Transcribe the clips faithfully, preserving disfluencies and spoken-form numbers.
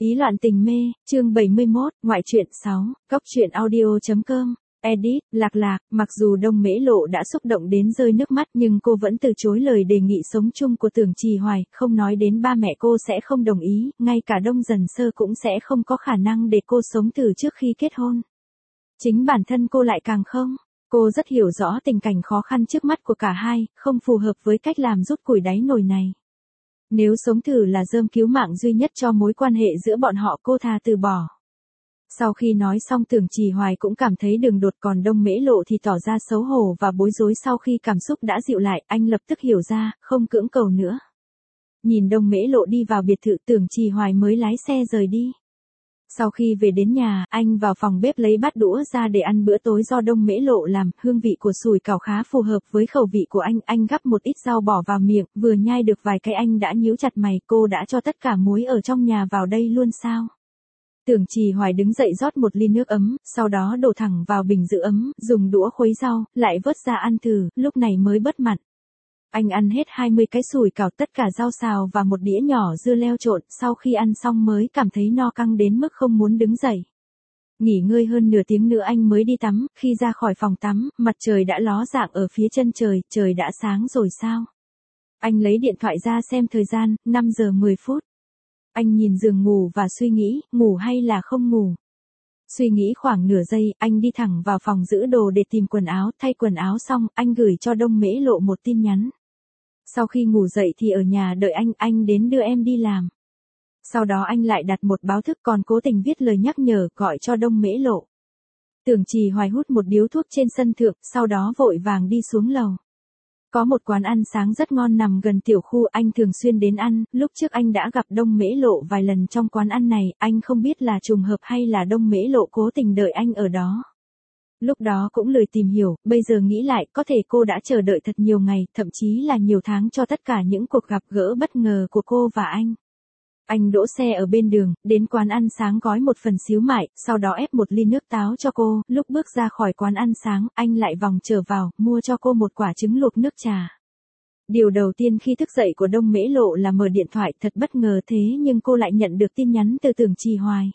Ý loạn tình mê, chương bảy mươi mốt, ngoại truyện sáu, cóc truyện audio.com, edit, Lạc Lạc, mặc dù Đông Mễ Lộ đã xúc động đến rơi nước mắt nhưng cô vẫn từ chối lời đề nghị sống chung của Tưởng Trì Hoài, không nói đến ba mẹ cô sẽ không đồng ý, ngay cả Đông Dần Sơ cũng sẽ không có khả năng để cô sống từ trước khi kết hôn. Chính bản thân cô lại càng không. Cô rất hiểu rõ tình cảnh khó khăn trước mắt của cả hai, không phù hợp với cách làm rút củi đáy nồi này. Nếu sống thử là rơm cứu mạng duy nhất cho mối quan hệ giữa bọn họ, cô thà từ bỏ. Sau khi nói xong Tưởng Trì Hoài cũng cảm thấy đường đột, còn Đông Mễ Lộ thì tỏ ra xấu hổ và bối rối. Sau khi cảm xúc đã dịu lại, anh lập tức hiểu ra, không cưỡng cầu nữa. Nhìn Đông Mễ Lộ đi vào biệt thự, Tưởng Trì Hoài mới lái xe rời đi. Sau khi về đến nhà, anh vào phòng bếp lấy bát đũa ra để ăn bữa tối do Đông Mễ Lộ làm, hương vị của sủi cảo khá phù hợp với khẩu vị của anh, anh gắp một ít rau bỏ vào miệng, vừa nhai được vài cái anh đã nhíu chặt mày, cô đã cho tất cả muối ở trong nhà vào đây luôn sao? Tưởng Trì Hoài đứng dậy rót một ly nước ấm, sau đó đổ thẳng vào bình giữ ấm, dùng đũa khuấy rau, lại vớt ra ăn thử, lúc này mới bớt mặn. Anh ăn hết hai mươi cái sủi cảo, tất cả rau xào và một đĩa nhỏ dưa leo trộn, sau khi ăn xong mới cảm thấy no căng đến mức không muốn đứng dậy. Nghỉ ngơi hơn nửa tiếng nữa anh mới đi tắm, khi ra khỏi phòng tắm, mặt trời đã ló dạng ở phía chân trời, trời đã sáng rồi sao? Anh lấy điện thoại ra xem thời gian, năm giờ mười phút. Anh nhìn giường ngủ và suy nghĩ, ngủ hay là không ngủ. Suy nghĩ khoảng nửa giây, anh đi thẳng vào phòng giữ đồ để tìm quần áo, thay quần áo xong, anh gửi cho Đông Mễ Lộ một tin nhắn. Sau khi ngủ dậy thì ở nhà đợi anh, anh đến đưa em đi làm. Sau đó anh lại đặt một báo thức, còn cố tình viết lời nhắc nhở gọi cho Đông Mễ Lộ. Tưởng Trì Hoài hút một điếu thuốc trên sân thượng, sau đó vội vàng đi xuống lầu. Có một quán ăn sáng rất ngon nằm gần tiểu khu, anh thường xuyên đến ăn, lúc trước anh đã gặp Đông Mễ Lộ vài lần trong quán ăn này, anh không biết là trùng hợp hay là Đông Mễ Lộ cố tình đợi anh ở đó. Lúc đó cũng lười tìm hiểu, bây giờ nghĩ lại, có thể cô đã chờ đợi thật nhiều ngày, thậm chí là nhiều tháng cho tất cả những cuộc gặp gỡ bất ngờ của cô và anh. Anh đỗ xe ở bên đường, đến quán ăn sáng gói một phần xíu mại, sau đó ép một ly nước táo cho cô, lúc bước ra khỏi quán ăn sáng, anh lại vòng trở vào, mua cho cô một quả trứng luộc nước trà. Điều đầu tiên khi thức dậy của Đông Mễ Lộ là mở điện thoại, thật bất ngờ thế nhưng cô lại nhận được tin nhắn từ Tưởng Trì Hoài.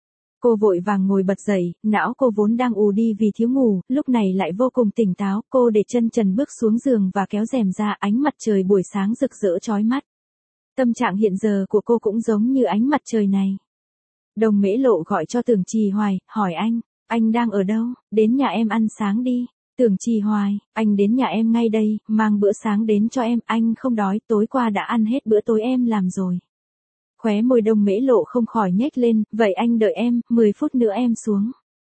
Cô vội vàng ngồi bật dậy, não cô vốn đang ù đi vì thiếu ngủ, lúc này lại vô cùng tỉnh táo, cô để chân trần bước xuống giường và kéo rèm ra, ánh mặt trời buổi sáng rực rỡ chói mắt. Tâm trạng hiện giờ của cô cũng giống như ánh mặt trời này. Đông Mễ Lộ gọi cho Tưởng Trì Hoài, hỏi anh, anh đang ở đâu, đến nhà em ăn sáng đi. Tưởng Trì Hoài, anh đến nhà em ngay đây, mang bữa sáng đến cho em, anh không đói, tối qua đã ăn hết bữa tối em làm rồi. Khóe môi Đông Mễ Lộ không khỏi nhếch lên, vậy anh đợi em, mười phút nữa em xuống.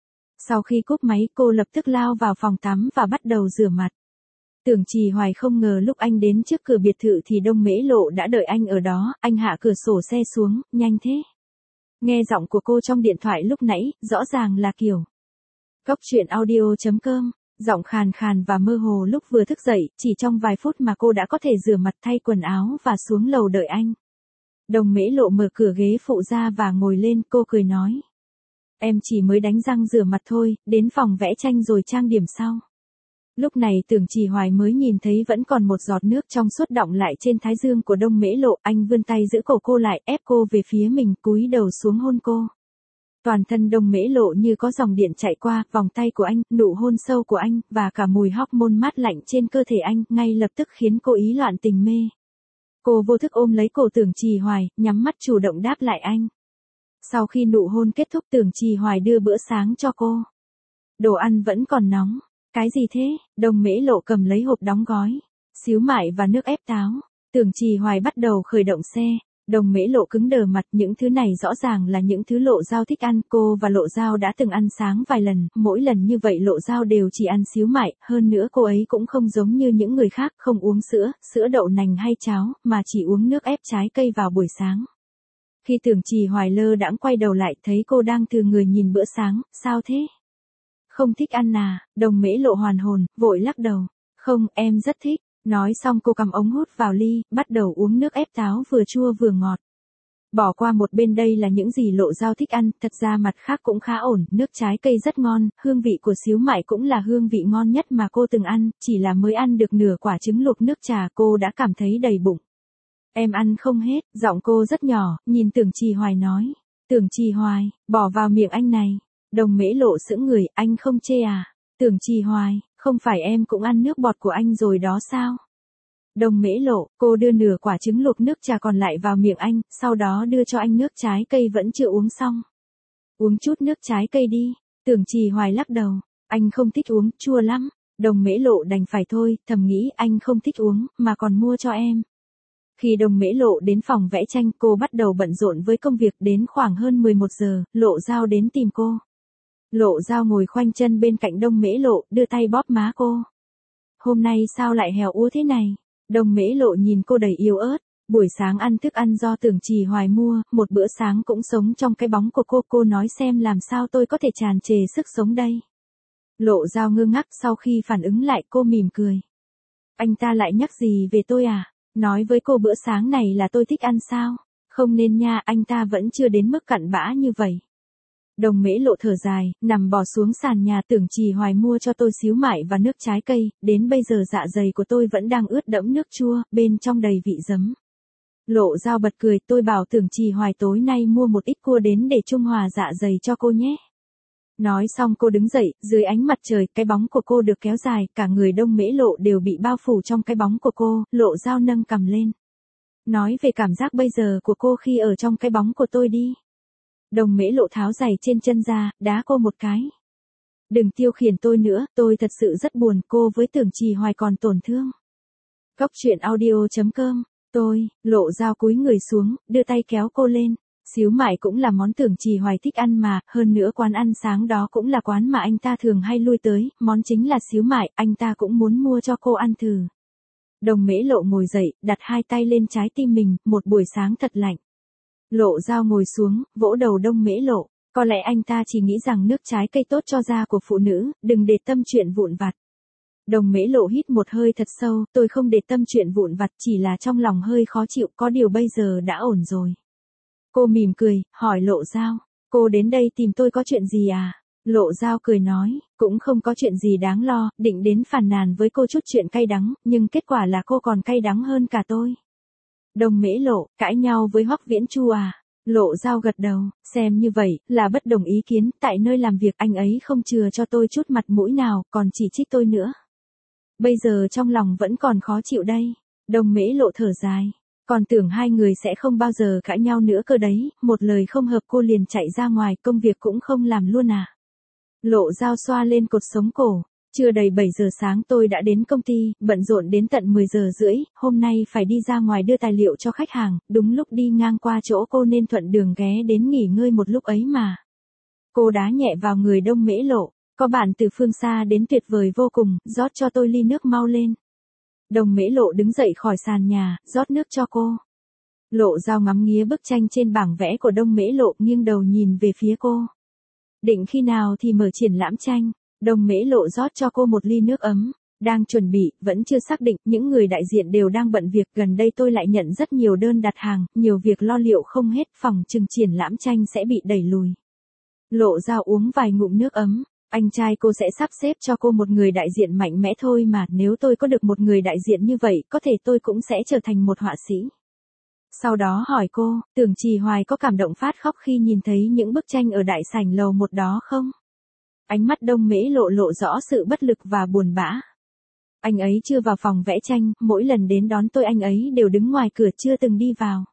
Sau khi cúp máy cô lập tức lao vào phòng tắm và bắt đầu rửa mặt. Tưởng Trì Hoài không ngờ lúc anh đến trước cửa biệt thự thì Đông Mễ Lộ đã đợi anh ở đó, anh hạ cửa sổ xe xuống, nhanh thế. Nghe giọng của cô trong điện thoại lúc nãy, rõ ràng là kiểu. Cóc truyện audio.com, giọng khàn khàn và mơ hồ lúc vừa thức dậy, chỉ trong vài phút mà cô đã có thể rửa mặt thay quần áo và xuống lầu đợi anh. Đông Mễ Lộ mở cửa ghế phụ ra và ngồi lên, cô cười nói. Em chỉ mới đánh răng rửa mặt thôi, đến phòng vẽ tranh rồi trang điểm sau. Lúc này Tưởng Trì Hoài mới nhìn thấy vẫn còn một giọt nước trong suốt đọng lại trên thái dương của Đông Mễ Lộ, anh vươn tay giữ cổ cô lại, ép cô về phía mình, cúi đầu xuống hôn cô. Toàn thân Đông Mễ Lộ như có dòng điện chạy qua, vòng tay của anh, nụ hôn sâu của anh, và cả mùi hormone mát lạnh trên cơ thể anh, ngay lập tức khiến cô ý loạn tình mê. Cô vô thức ôm lấy cổ Tưởng Trì Hoài, nhắm mắt chủ động đáp lại anh. Sau khi nụ hôn kết thúc Tưởng Trì Hoài đưa bữa sáng cho cô. Đồ ăn vẫn còn nóng. Cái gì thế? Đông Mễ Lộ cầm lấy hộp đóng gói. Xíu mại và nước ép táo. Tưởng Trì Hoài bắt đầu khởi động xe. Đông Mễ Lộ cứng đờ mặt, những thứ này rõ ràng là những thứ Lộ Giao thích ăn. Cô và Lộ Giao đã từng ăn sáng vài lần, mỗi lần như vậy Lộ Giao đều chỉ ăn xíu mại, hơn nữa cô ấy cũng không giống như những người khác, không uống sữa, sữa đậu nành hay cháo, mà chỉ uống nước ép trái cây vào buổi sáng. Khi Tưởng Trì Hoài lơ đãng quay đầu lại thấy cô đang thừa người nhìn bữa sáng, sao thế? Không thích ăn à? Đông Mễ Lộ hoàn hồn, vội lắc đầu. Không, em rất thích. Nói xong cô cầm ống hút vào ly, bắt đầu uống nước ép táo vừa chua vừa ngọt. Bỏ qua một bên đây là những gì Lộ Giao thích ăn, thật ra mặt khác cũng khá ổn, nước trái cây rất ngon, hương vị của xíu mại cũng là hương vị ngon nhất mà cô từng ăn, chỉ là mới ăn được nửa quả trứng luộc nước trà cô đã cảm thấy đầy bụng. Em ăn không hết, giọng cô rất nhỏ, nhìn Tưởng Trì Hoài nói. Tưởng Trì Hoài, bỏ vào miệng anh này. Đồng Mễ Lộ sững người, anh không chê à? Tưởng Trì Hoài, không phải em cũng ăn nước bọt của anh rồi đó sao? Đồng Mễ Lộ, cô đưa nửa quả trứng luộc nước trà còn lại vào miệng anh, sau đó đưa cho anh nước trái cây vẫn chưa uống xong. Uống chút nước trái cây đi. Tưởng Trì Hoài lắc đầu, anh không thích uống, chua lắm. Đồng Mễ Lộ đành phải thôi, thầm nghĩ anh không thích uống, mà còn mua cho em. Khi Đồng Mễ Lộ đến phòng vẽ tranh, cô bắt đầu bận rộn với công việc, đến khoảng hơn mười một giờ, Lộ Dao đến tìm cô. Lộ Dao ngồi khoanh chân bên cạnh Đồng Mễ Lộ, đưa tay bóp má cô. Hôm nay sao lại héo úa thế này? Đồng Mễ Lộ nhìn cô đầy yếu ớt. Buổi sáng ăn thức ăn do Tưởng Trì Hoài mua, một bữa sáng cũng sống trong cái bóng của cô. Cô nói xem làm sao tôi có thể tràn trề sức sống đây. Lộ Dao ngơ ngác, sau khi phản ứng lại cô mỉm cười. Anh ta lại nhắc gì về tôi à? Nói với cô bữa sáng này là tôi thích ăn sao? Không nên nha, anh ta vẫn chưa đến mức cặn bã như vậy. Đồng Mễ Lộ thở dài, nằm bò xuống sàn nhà. Tưởng Trì Hoài mua cho tôi xíu mại và nước trái cây, đến bây giờ dạ dày của tôi vẫn đang ướt đẫm nước chua, bên trong đầy vị giấm. Lộ Dao bật cười, tôi bảo Tưởng Trì Hoài tối nay mua một ít cua đến để trung hòa dạ dày cho cô nhé. Nói xong cô đứng dậy, dưới ánh mặt trời, cái bóng của cô được kéo dài, cả người Đồng Mễ Lộ đều bị bao phủ trong cái bóng của cô. Lộ Dao nâng cằm lên. Nói về cảm giác bây giờ của cô khi ở trong cái bóng của tôi đi. Đồng Mễ Lộ tháo giày trên chân ra, đá cô một cái. Đừng tiêu khiển tôi nữa, tôi thật sự rất buồn, cô với Tưởng Trì Hoài còn tổn thương. Cóc truyện audio chấm com, tôi, Lộ Dao cúi người xuống, đưa tay kéo cô lên. Xíu mại cũng là món Tưởng Trì Hoài thích ăn mà, hơn nữa quán ăn sáng đó cũng là quán mà anh ta thường hay lui tới, món chính là xíu mại, anh ta cũng muốn mua cho cô ăn thử. Đồng Mễ Lộ ngồi dậy, đặt hai tay lên trái tim mình, một buổi sáng thật lạnh. Lộ Dao ngồi xuống, vỗ đầu Đồng Mễ Lộ, có lẽ anh ta chỉ nghĩ rằng nước trái cây tốt cho da của phụ nữ, đừng để tâm chuyện vụn vặt. Đồng Mễ Lộ hít một hơi thật sâu, tôi không để tâm chuyện vụn vặt, chỉ là trong lòng hơi khó chịu, có điều bây giờ đã ổn rồi. Cô mỉm cười, hỏi Lộ Dao, cô đến đây tìm tôi có chuyện gì à? Lộ Dao cười nói, cũng không có chuyện gì đáng lo, định đến phàn nàn với cô chút chuyện cay đắng, nhưng kết quả là cô còn cay đắng hơn cả tôi. Đồng Mễ Lộ, cãi nhau với Hoắc Viễn Chu à? Lộ Dao gật đầu, xem như vậy, là bất đồng ý kiến, tại nơi làm việc anh ấy không chừa cho tôi chút mặt mũi nào, còn chỉ trích tôi nữa. Bây giờ trong lòng vẫn còn khó chịu đây. Đồng Mễ Lộ thở dài. Còn tưởng hai người sẽ không bao giờ cãi nhau nữa cơ đấy, một lời không hợp cô liền chạy ra ngoài, công việc cũng không làm luôn à. Lộ Dao xoa lên cột sống cổ. Chưa đầy bảy giờ sáng tôi đã đến công ty, bận rộn đến tận mười giờ rưỡi, hôm nay phải đi ra ngoài đưa tài liệu cho khách hàng, đúng lúc đi ngang qua chỗ cô nên thuận đường ghé đến nghỉ ngơi một lúc ấy mà. Cô đá nhẹ vào người Đồng Mễ Lộ, có bạn từ phương xa đến tuyệt vời vô cùng, rót cho tôi ly nước mau lên. Đồng Mễ Lộ đứng dậy khỏi sàn nhà, rót nước cho cô. Lộ Dao ngắm nghía bức tranh trên bảng vẽ của Đồng Mễ Lộ, nghiêng đầu nhìn về phía cô. Định khi nào thì mở triển lãm tranh? Đồng Mễ Lộ rót cho cô một ly nước ấm. Đang chuẩn bị, vẫn chưa xác định, những người đại diện đều đang bận việc, gần đây tôi lại nhận rất nhiều đơn đặt hàng, nhiều việc lo liệu không hết, phòng trừng triển lãm tranh sẽ bị đẩy lùi. Lộ Dao uống vài ngụm nước ấm. Anh trai cô sẽ sắp xếp cho cô một người đại diện mạnh mẽ thôi mà, nếu tôi có được một người đại diện như vậy, có thể tôi cũng sẽ trở thành một họa sĩ. Sau đó hỏi cô, Tưởng Trì Hoài có cảm động phát khóc khi nhìn thấy những bức tranh ở đại sảnh lầu một đó không? Ánh mắt Đồng Mễ Lộ lộ rõ sự bất lực và buồn bã. Anh ấy chưa vào phòng vẽ tranh, mỗi lần đến đón tôi anh ấy đều đứng ngoài cửa chưa từng đi vào.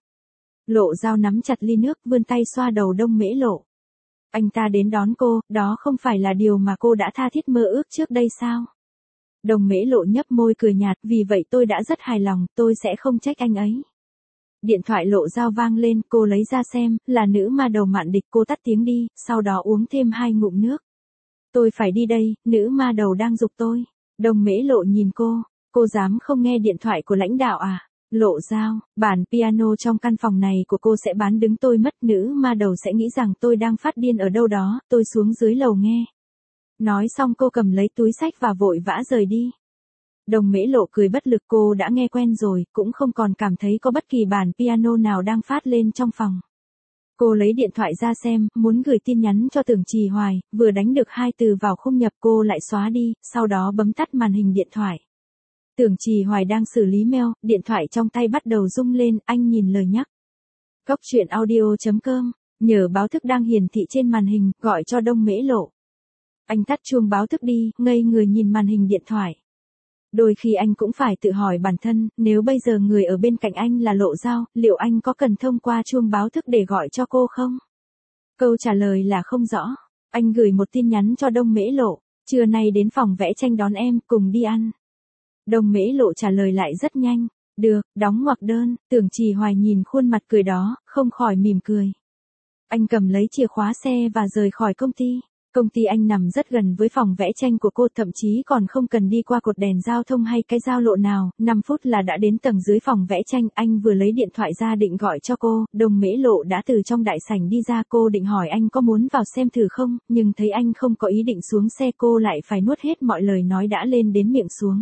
Lộ Dao nắm chặt ly nước, vươn tay xoa đầu Đồng Mễ Lộ. Anh ta đến đón cô, đó không phải là điều mà cô đã tha thiết mơ ước trước đây sao? Đồng Mễ Lộ nhấp môi cười nhạt, vì vậy tôi đã rất hài lòng, tôi sẽ không trách anh ấy. Điện thoại Lộ Dao vang lên, cô lấy ra xem, là nữ ma đầu Mạn Địch, cô tắt tiếng đi, sau đó uống thêm hai ngụm nước. Tôi phải đi đây, nữ ma đầu đang giục tôi. Đồng Mễ Lộ nhìn cô, cô dám không nghe điện thoại của lãnh đạo à? Lộ Dao, bản piano trong căn phòng này của cô sẽ bán đứng tôi mất, nữ ma đầu sẽ nghĩ rằng tôi đang phát điên ở đâu đó, tôi xuống dưới lầu nghe. Nói xong cô cầm lấy túi xách và vội vã rời đi. Đồng Mễ Lộ cười bất lực, cô đã nghe quen rồi, cũng không còn cảm thấy có bất kỳ bản piano nào đang phát lên trong phòng. Cô lấy điện thoại ra xem, muốn gửi tin nhắn cho Tưởng Trì Hoài, vừa đánh được hai từ vào khung nhập cô lại xóa đi, sau đó bấm tắt màn hình điện thoại. Tưởng Trì Hoài đang xử lý mail, điện thoại trong tay bắt đầu rung lên, anh nhìn lời nhắc. Cóc truyện audio chấm com Nhờ báo thức đang hiển thị trên màn hình, gọi cho Đông Mễ Lộ. Anh tắt chuông báo thức đi, ngây người nhìn màn hình điện thoại. Đôi khi anh cũng phải tự hỏi bản thân, nếu bây giờ người ở bên cạnh anh là Lộ Giao, liệu anh có cần thông qua chuông báo thức để gọi cho cô không? Câu trả lời là không rõ. Anh gửi một tin nhắn cho Đông Mễ Lộ, trưa nay đến phòng vẽ tranh đón em, cùng đi ăn. Đông Mễ Lộ trả lời lại rất nhanh, được, đóng ngoặc đơn. Tưởng Trì Hoài nhìn khuôn mặt cười đó, không khỏi mỉm cười. Anh cầm lấy chìa khóa xe và rời khỏi công ty. Công ty anh nằm rất gần với phòng vẽ tranh của cô, thậm chí còn không cần đi qua cột đèn giao thông hay cái giao lộ nào, năm phút là đã đến tầng dưới phòng vẽ tranh. Anh vừa lấy điện thoại ra định gọi cho cô, Đông Mễ Lộ đã từ trong đại sảnh đi ra. Cô định hỏi anh có muốn vào xem thử không, nhưng thấy anh không có ý định xuống xe, cô lại phải nuốt hết mọi lời nói đã lên đến miệng xuống.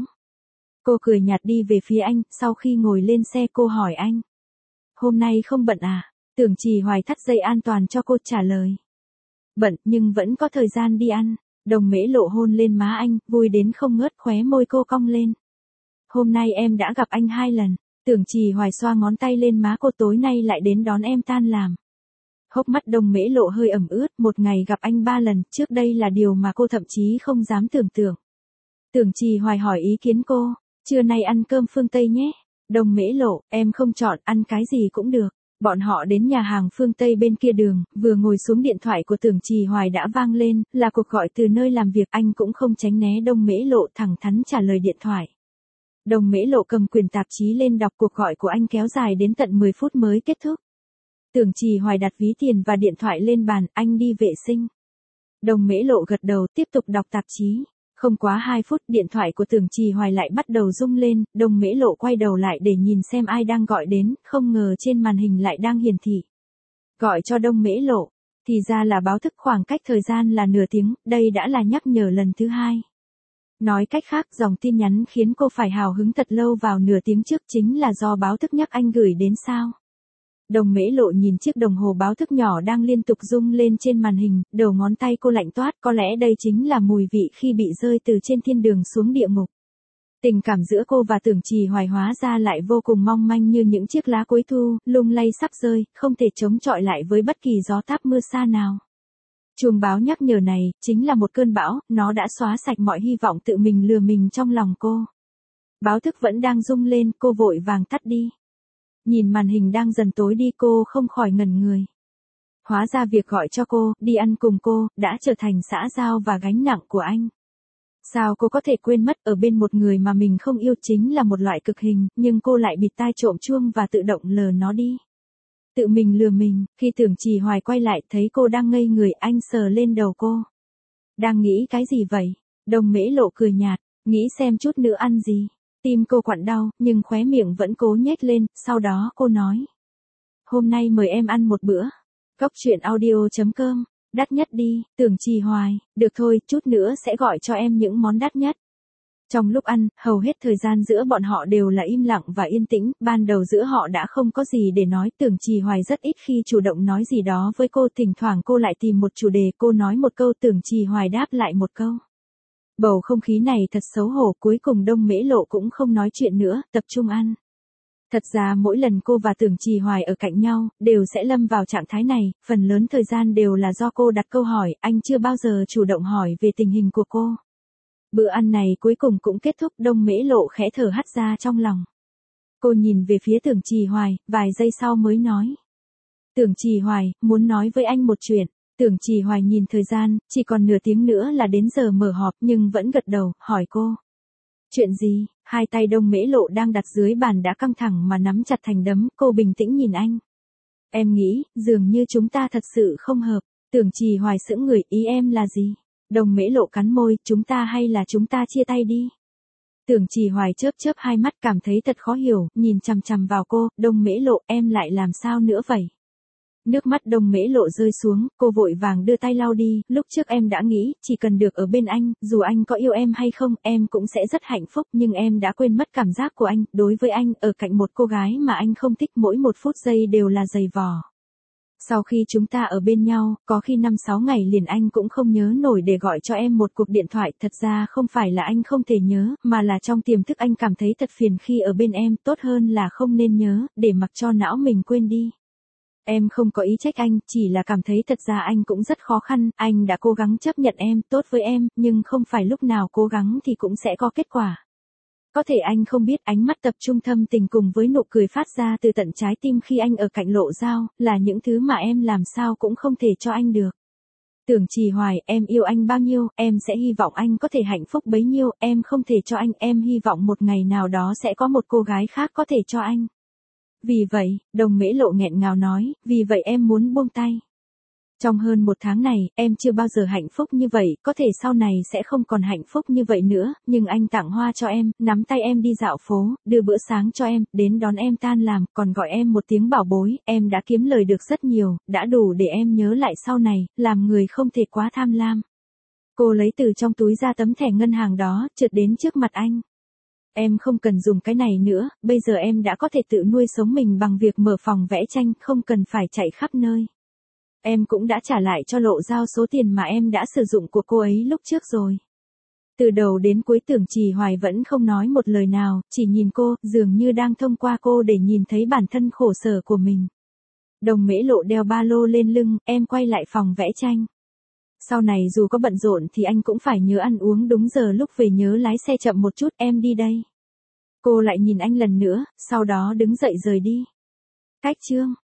Cô cười nhạt đi về phía anh, sau khi ngồi lên xe cô hỏi anh. Hôm nay không bận à? Tưởng Trì Hoài thắt dây an toàn cho cô, trả lời. Bận, nhưng vẫn có thời gian đi ăn. Đông Mễ Lộ hôn lên má anh, vui đến không ngớt, khóe môi cô cong lên. Hôm nay em đã gặp anh hai lần. Tưởng Trì Hoài xoa ngón tay lên má cô, tối nay lại đến đón em tan làm. Hốc mắt Đông Mễ Lộ hơi ẩm ướt, một ngày gặp anh ba lần, trước đây là điều mà cô thậm chí không dám tưởng tượng. Tưởng Trì Hoài hỏi ý kiến cô, trưa nay ăn cơm phương Tây nhé. Đông Mễ Lộ, em không chọn, ăn cái gì cũng được. Bọn họ đến nhà hàng phương Tây bên kia đường, vừa ngồi xuống điện thoại của Tưởng Trì Hoài đã vang lên, là cuộc gọi từ nơi làm việc. Anh cũng không tránh né Đông Mễ Lộ, thẳng thắn trả lời điện thoại. Đông Mễ Lộ cầm quyển tạp chí lên đọc, cuộc gọi của anh kéo dài đến tận mười phút mới kết thúc. Tưởng Trì Hoài đặt ví tiền và điện thoại lên bàn, anh đi vệ sinh. Đông Mễ Lộ gật đầu, tiếp tục đọc tạp chí. Không quá hai phút, điện thoại của Tưởng Trì Hoài lại bắt đầu rung lên, Đông Mễ Lộ quay đầu lại để nhìn xem ai đang gọi đến, không ngờ trên màn hình lại đang hiển thị. Gọi cho Đông Mễ Lộ, thì ra là báo thức, khoảng cách thời gian là nửa tiếng, đây đã là nhắc nhở lần thứ hai. Nói cách khác, dòng tin nhắn khiến cô phải hào hứng thật lâu vào nửa tiếng trước chính là do báo thức nhắc anh gửi đến sao? Đông Mễ Lộ nhìn chiếc đồng hồ báo thức nhỏ đang liên tục rung lên trên màn hình, đầu ngón tay cô lạnh toát, có lẽ đây chính là mùi vị khi bị rơi từ trên thiên đường xuống địa ngục. Tình cảm giữa cô và Tưởng Trì Hoài hóa ra lại vô cùng mong manh như những chiếc lá cuối thu, lung lay sắp rơi, không thể chống chọi lại với bất kỳ gió táp mưa sa nào. Chuông báo nhắc nhở này, chính là một cơn bão, nó đã xóa sạch mọi hy vọng tự mình lừa mình trong lòng cô. Báo thức vẫn đang rung lên, cô vội vàng tắt đi. Nhìn màn hình đang dần tối đi, cô không khỏi ngẩn người. Hóa ra việc gọi cho cô, đi ăn cùng cô, đã trở thành xã giao và gánh nặng của anh. Sao cô có thể quên mất ở bên một người mà mình không yêu chính là một loại cực hình, nhưng cô lại bịt tai trộm chuông và tự động lờ nó đi. Tự mình lừa mình, khi Tưởng Trì Hoài quay lại thấy cô đang ngây người, anh sờ lên đầu cô. Đang nghĩ cái gì vậy? Đông Mễ Lộ cười nhạt, nghĩ xem chút nữa ăn gì. Tim cô quặn đau, nhưng khóe miệng vẫn cố nhếch lên, sau đó cô nói. Hôm nay mời em ăn một bữa. Cóc truyện audio chấm com, đắt nhất đi. Tưởng Trì Hoài, được thôi, chút nữa sẽ gọi cho em những món đắt nhất. Trong lúc ăn, hầu hết thời gian giữa bọn họ đều là im lặng và yên tĩnh, ban đầu giữa họ đã không có gì để nói. Tưởng Trì Hoài rất ít khi chủ động nói gì đó với cô, thỉnh thoảng cô lại tìm một chủ đề, cô nói một câu, Tưởng Trì Hoài đáp lại một câu. Bầu không khí này thật xấu hổ, cuối cùng Đông Mễ Lộ cũng không nói chuyện nữa, tập trung ăn. Thật ra mỗi lần cô và Tưởng Trì Hoài ở cạnh nhau, đều sẽ lâm vào trạng thái này, phần lớn thời gian đều là do cô đặt câu hỏi, anh chưa bao giờ chủ động hỏi về tình hình của cô. Bữa ăn này cuối cùng cũng kết thúc, Đông Mễ Lộ khẽ thở hắt ra trong lòng. Cô nhìn về phía Tưởng Trì Hoài, vài giây sau mới nói. Tưởng Trì Hoài, muốn nói với anh một chuyện. Tưởng Trì Hoài nhìn thời gian, chỉ còn nửa tiếng nữa là đến giờ mở họp, nhưng vẫn gật đầu, hỏi cô. Chuyện gì? Hai tay Đông Mễ Lộ đang đặt dưới bàn đã căng thẳng mà nắm chặt thành đấm, cô bình tĩnh nhìn anh. Em nghĩ, dường như chúng ta thật sự không hợp. Tưởng Trì Hoài sững người, ý em là gì? Đông Mễ Lộ cắn môi, chúng ta hay là chúng ta chia tay đi? Tưởng Trì Hoài chớp chớp hai mắt, cảm thấy thật khó hiểu, nhìn chằm chằm vào cô. Đông Mễ Lộ, em lại làm sao nữa vậy? Nước mắt Đông Mễ Lộ rơi xuống, cô vội vàng đưa tay lau đi, lúc trước em đã nghĩ, chỉ cần được ở bên anh, dù anh có yêu em hay không, em cũng sẽ rất hạnh phúc, nhưng em đã quên mất cảm giác của anh, đối với anh, ở cạnh một cô gái mà anh không thích mỗi một phút giây đều là dày vò. Sau khi chúng ta ở bên nhau, có khi năm sáu ngày liền anh cũng không nhớ nổi để gọi cho em một cuộc điện thoại, thật ra không phải là anh không thể nhớ, mà là trong tiềm thức anh cảm thấy thật phiền khi ở bên em, tốt hơn là không nên nhớ, để mặc cho não mình quên đi. Em không có ý trách anh, chỉ là cảm thấy thật ra anh cũng rất khó khăn, anh đã cố gắng chấp nhận em, tốt với em, nhưng không phải lúc nào cố gắng thì cũng sẽ có kết quả. Có thể anh không biết ánh mắt tập trung thâm tình cùng với nụ cười phát ra từ tận trái tim khi anh ở cạnh Lộ Dao, là những thứ mà em làm sao cũng không thể cho anh được. Tưởng Trì Hoài, em yêu anh bao nhiêu, em sẽ hy vọng anh có thể hạnh phúc bấy nhiêu, em không thể cho anh, em hy vọng một ngày nào đó sẽ có một cô gái khác có thể cho anh. Vì vậy, Đồng Mễ Lộ nghẹn ngào nói, vì vậy em muốn buông tay. Trong hơn một tháng này, em chưa bao giờ hạnh phúc như vậy, có thể sau này sẽ không còn hạnh phúc như vậy nữa, nhưng anh tặng hoa cho em, nắm tay em đi dạo phố, đưa bữa sáng cho em, đến đón em tan làm, còn gọi em một tiếng bảo bối, em đã kiếm lời được rất nhiều, đã đủ để em nhớ lại sau này, làm người không thể quá tham lam. Cô lấy từ trong túi ra tấm thẻ ngân hàng đó, trượt đến trước mặt anh. Em không cần dùng cái này nữa, bây giờ em đã có thể tự nuôi sống mình bằng việc mở phòng vẽ tranh, không cần phải chạy khắp nơi. Em cũng đã trả lại cho Lộ Dao số tiền mà em đã sử dụng của cô ấy lúc trước rồi. Từ đầu đến cuối Tưởng Trì Hoài vẫn không nói một lời nào, chỉ nhìn cô, dường như đang thông qua cô để nhìn thấy bản thân khổ sở của mình. Đồng Mễ Lộ đeo ba lô lên lưng, em quay lại phòng vẽ tranh. Sau này dù có bận rộn thì anh cũng phải nhớ ăn uống đúng giờ, lúc về nhớ lái xe chậm một chút, em đi đây. Cô lại nhìn anh lần nữa, sau đó đứng dậy rời đi. Cách chương